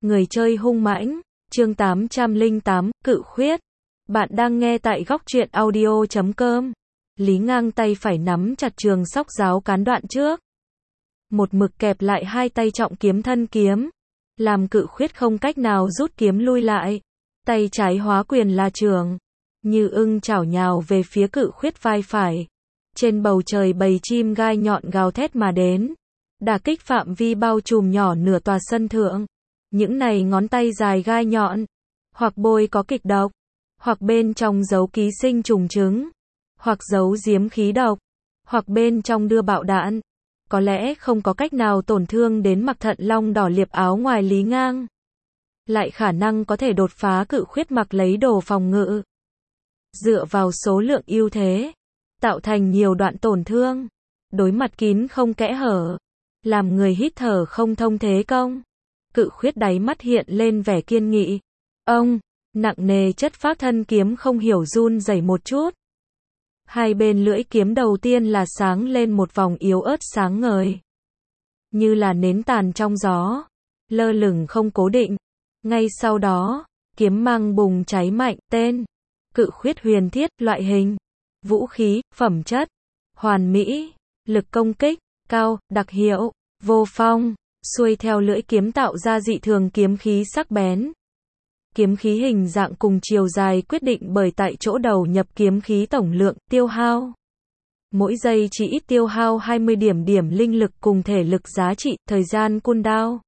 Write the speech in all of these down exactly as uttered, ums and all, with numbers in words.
Người chơi hung mãnh, chương tám trăm lẻ tám, Cự Khuyết. Bạn đang nghe tại góc truyện audio chấm com. Lý Ngang tay phải nắm chặt trường sóc giáo cán đoạn trước. Một mực kẹp lại hai tay trọng kiếm thân kiếm. Làm Cự Khuyết không cách nào rút kiếm lui lại. Tay trái hóa quyền là trường. Như ưng chảo nhào về phía Cự Khuyết vai phải. Trên bầu trời bầy chim gai nhọn gào thét mà đến. Đả kích phạm vi bao trùm nhỏ nửa tòa sân thượng. Những này ngón tay dài gai nhọn, hoặc bôi có kịch độc, hoặc bên trong giấu ký sinh trùng trứng, hoặc giấu giếm khí độc, hoặc bên trong đưa bạo đạn. Có lẽ không có cách nào tổn thương đến mặc thận long đỏ liệp áo ngoài Lý Ngang. Lại khả năng có thể đột phá Cự Khuyết mặc lấy đồ phòng ngự. Dựa vào số lượng ưu thế, tạo thành nhiều đoạn tổn thương. Đối mặt kín không kẽ hở, làm người hít thở không thông thế công. Cự Khuyết đáy mắt hiện lên vẻ kiên nghị. Ông, nặng nề chất phác thân kiếm không hiểu run rẩy một chút. Hai bên lưỡi kiếm đầu tiên là sáng lên một vòng yếu ớt sáng ngời. Như là nến tàn trong gió, lơ lửng không cố định. Ngay sau đó, kiếm mang bùng cháy mạnh, tên. Cự Khuyết huyền thiết, loại hình. Vũ khí, phẩm chất. Hoàn mỹ, lực công kích, cao, đặc hiệu, vô phong. Xuôi theo lưỡi kiếm tạo ra dị thường kiếm khí sắc bén. Kiếm khí hình dạng cùng chiều dài quyết định bởi tại chỗ đầu nhập kiếm khí tổng lượng, tiêu hao. Mỗi giây chỉ ít tiêu hao hai mươi điểm điểm linh lực cùng thể lực giá trị, thời gian cooldown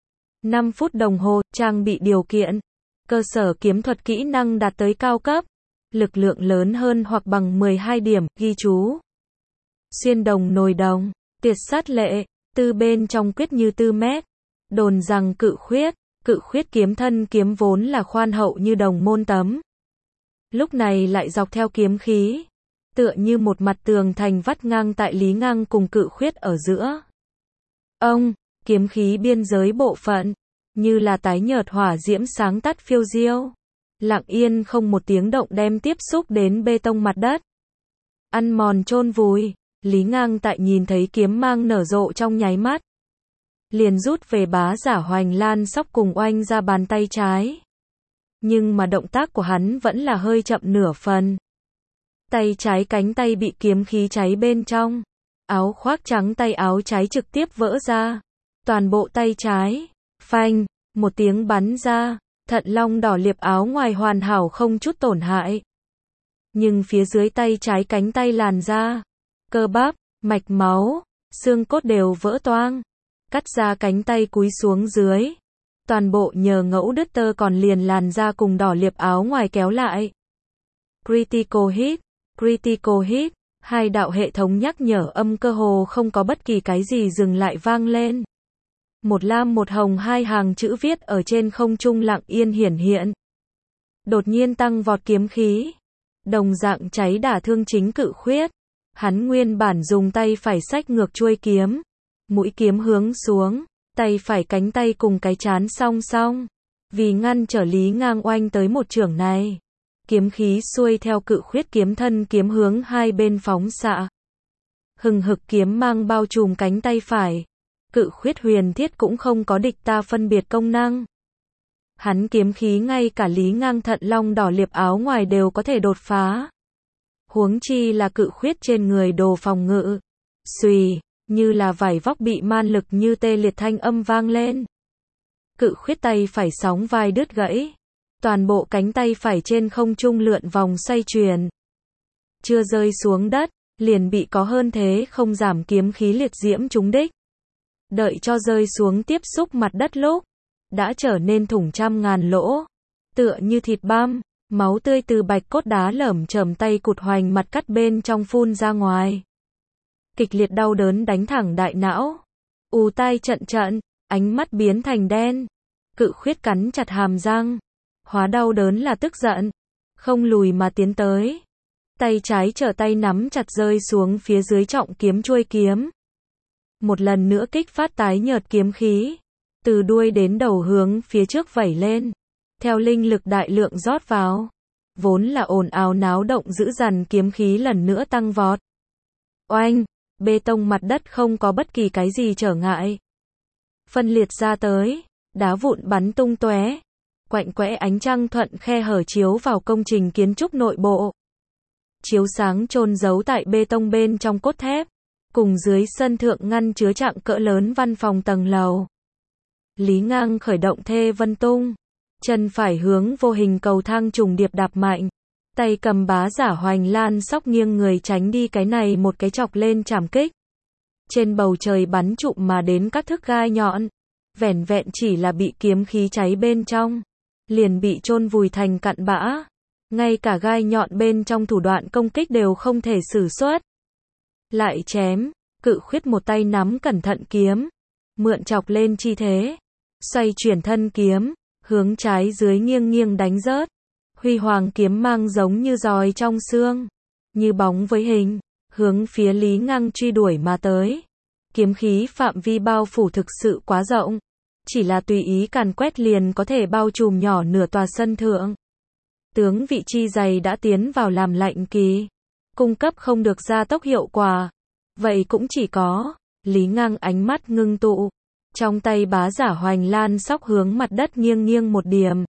năm phút đồng hồ, trang bị điều kiện. Cơ sở kiếm thuật kỹ năng đạt tới cao cấp. Lực lượng lớn hơn hoặc bằng mười hai điểm, ghi chú. Xuyên đồng nồi đồng, tiệt sát lệ. Tư bên trong quyết như tư mét. Đồn rằng Cự Khuyết, Cự Khuyết kiếm thân kiếm vốn là khoan hậu như đồng môn tấm. Lúc này lại dọc theo kiếm khí. Tựa như một mặt tường thành vắt ngang tại Lý Ngang cùng Cự Khuyết ở giữa. Ông, kiếm khí biên giới bộ phận. Như là tái nhợt hỏa diễm sáng tắt phiêu diêu. Lặng yên không một tiếng động đem tiếp xúc đến bê tông mặt đất. Ăn mòn chôn vùi. Lý Ngang tại nhìn thấy kiếm mang nở rộ trong nháy mắt. Liền rút về bá giả Hoành Lan Sóc cùng oanh ra bàn tay trái. Nhưng mà động tác của hắn vẫn là hơi chậm nửa phần. Tay trái cánh tay bị kiếm khí cháy bên trong. Áo khoác trắng tay áo trái trực tiếp vỡ ra. Toàn bộ tay trái. Phanh, một tiếng bắn ra. Thận long đỏ liệp áo ngoài hoàn hảo không chút tổn hại. Nhưng phía dưới tay trái cánh tay làn da. Cơ bắp, mạch máu, xương cốt đều vỡ toang. Cắt ra cánh tay cúi xuống dưới. Toàn bộ nhờ ngẫu đứt tơ còn liền làn da cùng đỏ liệp áo ngoài kéo lại. Critical hit, critical hit. Hai đạo hệ thống nhắc nhở âm cơ hồ không có bất kỳ cái gì dừng lại vang lên. Một lam một hồng hai hàng chữ viết ở trên không trung lặng yên hiển hiện. Đột nhiên tăng vọt kiếm khí. Đồng dạng cháy đả thương chính Cự Khuyết. Hắn nguyên bản dùng tay phải xách ngược chuôi kiếm. Mũi kiếm hướng xuống. Tay phải cánh tay cùng cái trán song song. Vì ngăn trở Lý Ngang oanh tới một chưởng này. Kiếm khí xuôi theo Cự Khuyết kiếm thân kiếm hướng hai bên phóng xạ. Hừng hực kiếm mang bao trùm cánh tay phải. Cự Khuyết huyền thiết cũng không có địch ta phân biệt công năng. Hắn kiếm khí ngay cả Lý Ngang thận long đỏ liệp áo ngoài đều có thể đột phá. Huống chi là Cự Khuyết trên người đồ phòng ngự. Xùy, như là vải vóc bị man lực như tê liệt thanh âm vang lên. Cự Khuyết tay phải sóng vai đứt gãy. Toàn bộ cánh tay phải trên không trung lượn vòng xoay chuyển. Chưa rơi xuống đất, liền bị có hơn thế không giảm kiếm khí liệt diễm trúng đích. Đợi cho rơi xuống tiếp xúc mặt đất lúc, đã trở nên thủng trăm ngàn lỗ. Tựa như thịt băm. Máu tươi từ bạch cốt đá lởm chởm tay cụt hoành mặt cắt bên trong phun ra ngoài. Kịch liệt đau đớn đánh thẳng đại não. Ù tai trận trận, ánh mắt biến thành đen. Cự Khuyết cắn chặt hàm răng. Hóa đau đớn là tức giận. Không lùi mà tiến tới. Tay trái trở tay nắm chặt rơi xuống phía dưới trọng kiếm chuôi kiếm. Một lần nữa kích phát tái nhợt kiếm khí. Từ đuôi đến đầu hướng phía trước vẩy lên. Theo linh lực đại lượng rót vào, vốn là ồn ào náo động dữ dằn kiếm khí lần nữa tăng vọt. Oanh, bê tông mặt đất không có bất kỳ cái gì trở ngại. Phân liệt ra tới, đá vụn bắn tung tóe, quạnh quẽ ánh trăng thuận khe hở chiếu vào công trình kiến trúc nội bộ. Chiếu sáng chôn giấu tại bê tông bên trong cốt thép, cùng dưới sân thượng ngăn chứa trạng cỡ lớn văn phòng tầng lầu. Lý Ngang khởi động Thê Vân Tung, chân phải hướng vô hình cầu thang trùng điệp đạp mạnh, tay cầm bá giả Hoành Lan Sóc nghiêng người tránh đi cái này một cái chọc lên trảm kích. Trên bầu trời bắn trụm mà đến các thức gai nhọn, vẻn vẹn chỉ là bị kiếm khí cháy bên trong, liền bị chôn vùi thành cặn bã. Ngay cả gai nhọn bên trong thủ đoạn công kích đều không thể sử xuất. Lại chém, Cự Khuyết một tay nắm cẩn thận kiếm, mượn chọc lên chi thế, xoay chuyển thân kiếm, hướng trái dưới nghiêng nghiêng đánh rớt. Huy hoàng kiếm mang giống như giòi trong xương, như bóng với hình, hướng phía Lý Ngang truy đuổi mà tới. Kiếm khí phạm vi bao phủ thực sự quá rộng, chỉ là tùy ý càn quét liền có thể bao trùm nhỏ nửa tòa sân thượng. Tướng vị chi dày đã tiến vào làm lạnh kỳ, cung cấp không được gia tốc hiệu quả. Vậy cũng chỉ có, Lý Ngang ánh mắt ngưng tụ, trong tay bá giả Hoành Lan Sóc hướng mặt đất nghiêng nghiêng một điểm.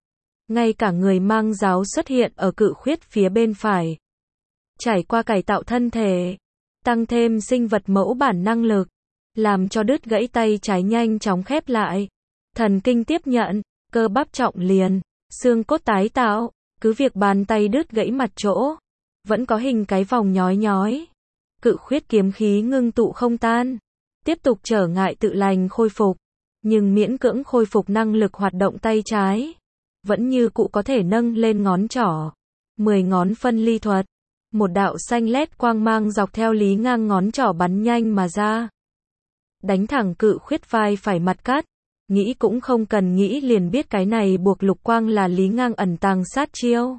Ngay cả người mang giáo xuất hiện ở Cự Khuyết phía bên phải. Trải qua cải tạo thân thể, tăng thêm sinh vật mẫu bản năng lực, làm cho đứt gãy tay trái nhanh chóng khép lại. Thần kinh tiếp nhận, cơ bắp trọng liền, xương cốt tái tạo, cứ việc bàn tay đứt gãy mặt chỗ, vẫn có hình cái vòng nhói nhói. Cự Khuyết kiếm khí ngưng tụ không tan, tiếp tục trở ngại tự lành khôi phục, nhưng miễn cưỡng khôi phục năng lực hoạt động tay trái, vẫn như cũ có thể nâng lên ngón trỏ. Mười ngón phân ly thuật, một đạo xanh lét quang mang dọc theo Lý Ngang ngón trỏ bắn nhanh mà ra. Đánh thẳng Cự Khuyết vai phải mặt cắt, nghĩ cũng không cần nghĩ liền biết cái này buộc lục quang là Lý Ngang ẩn tàng sát chiêu.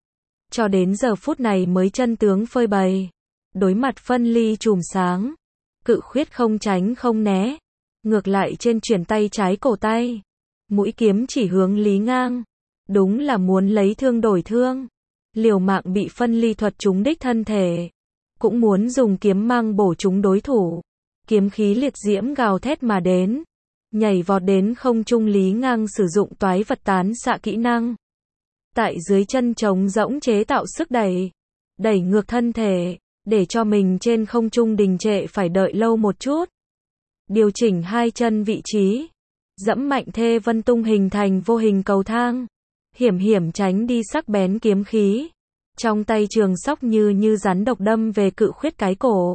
Cho đến giờ phút này mới chân tướng phơi bày. Đối mặt phân ly chùm sáng, Cự Khuyết không tránh không né, ngược lại trên chuyển tay trái cổ tay, mũi kiếm chỉ hướng Lý Ngang, đúng là muốn lấy thương đổi thương, liều mạng bị phân ly thuật trúng đích thân thể, cũng muốn dùng kiếm mang bổ trúng đối thủ. Kiếm khí liệt diễm gào thét mà đến, nhảy vọt đến không trung. Lý Ngang sử dụng toái vật tán xạ kỹ năng, tại dưới chân trống rỗng chế tạo sức đẩy, đẩy ngược thân thể, để cho mình trên không trung đình trệ phải đợi lâu một chút. Điều chỉnh hai chân vị trí, dẫm mạnh Thê Vân Tung hình thành vô hình cầu thang, hiểm hiểm tránh đi sắc bén kiếm khí. Trong tay trường sóc như như rắn độc đâm về Cự Khuyết cái cổ.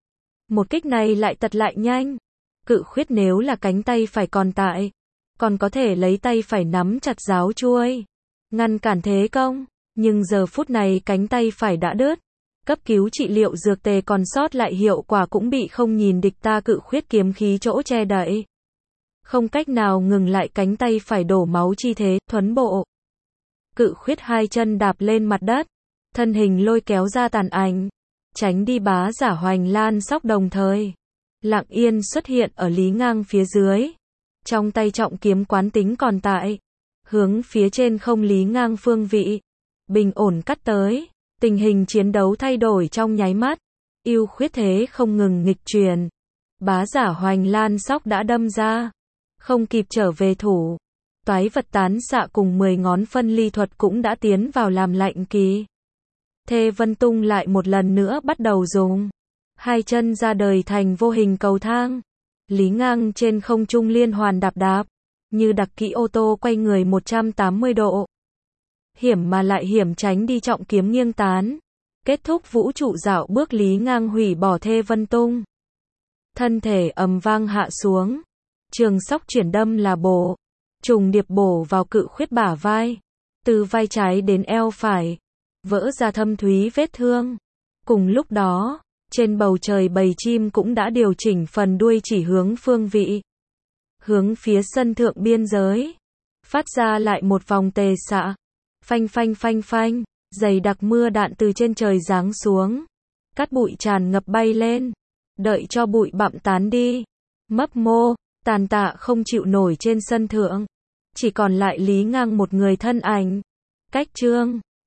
Một kích này lại tật lại nhanh. Cự Khuyết nếu là cánh tay phải còn tại, còn có thể lấy tay phải nắm chặt giáo chuôi, ngăn cản thế công. Nhưng giờ phút này cánh tay phải đã đứt. Cấp cứu trị liệu dược tề còn sót lại hiệu quả cũng bị không nhìn địch ta Cự Khuyết kiếm khí chỗ che đậy. Không cách nào ngừng lại cánh tay phải đổ máu chi thế, thuấn bộ. Cự Khuyết hai chân đạp lên mặt đất, thân hình lôi kéo ra tàn ảnh, tránh đi bá giả Hoành Lan Sóc đồng thời. Lặng yên xuất hiện ở Lý Ngang phía dưới. Trong tay trọng kiếm quán tính còn tại. Hướng phía trên không Lý Ngang phương vị. Bình ổn cắt tới. Tình hình chiến đấu thay đổi trong nháy mắt. Ưu khuyết thế không ngừng nghịch truyền. Bá giả Hoành Lan Sóc đã đâm ra. Không kịp trở về thủ. Toái vật tán xạ cùng mười ngón phân ly thuật cũng đã tiến vào làm lạnh kỳ. Thê Vân Tung lại một lần nữa bắt đầu dùng. Hai chân ra đời thành vô hình cầu thang. Lý Ngang trên không trung liên hoàn đạp đạp. Như đặc kỹ ô tô quay người một trăm tám mươi độ. Hiểm mà lại hiểm tránh đi trọng kiếm nghiêng tán. Kết thúc vũ trụ dạo bước Lý Ngang hủy bỏ Thê Vân Tung. Thân thể ầm vang hạ xuống. Trường sóc chuyển đâm là bổ. Trùng điệp bổ vào Cự Khuyết bả vai. Từ vai trái đến eo phải. Vỡ ra thâm thúy vết thương. Cùng lúc đó, trên bầu trời bầy chim cũng đã điều chỉnh phần đuôi chỉ hướng phương vị. Hướng phía sân thượng biên giới. Phát ra lại một vòng tề xạ. Phanh phanh phanh phanh, dày đặc mưa đạn từ trên trời giáng xuống. Cát bụi tràn ngập bay lên. Đợi cho bụi bặm tán đi. Mấp mô, tàn tạ không chịu nổi trên sân thượng. Chỉ còn lại Lý Ngang một người thân ảnh. Cách chương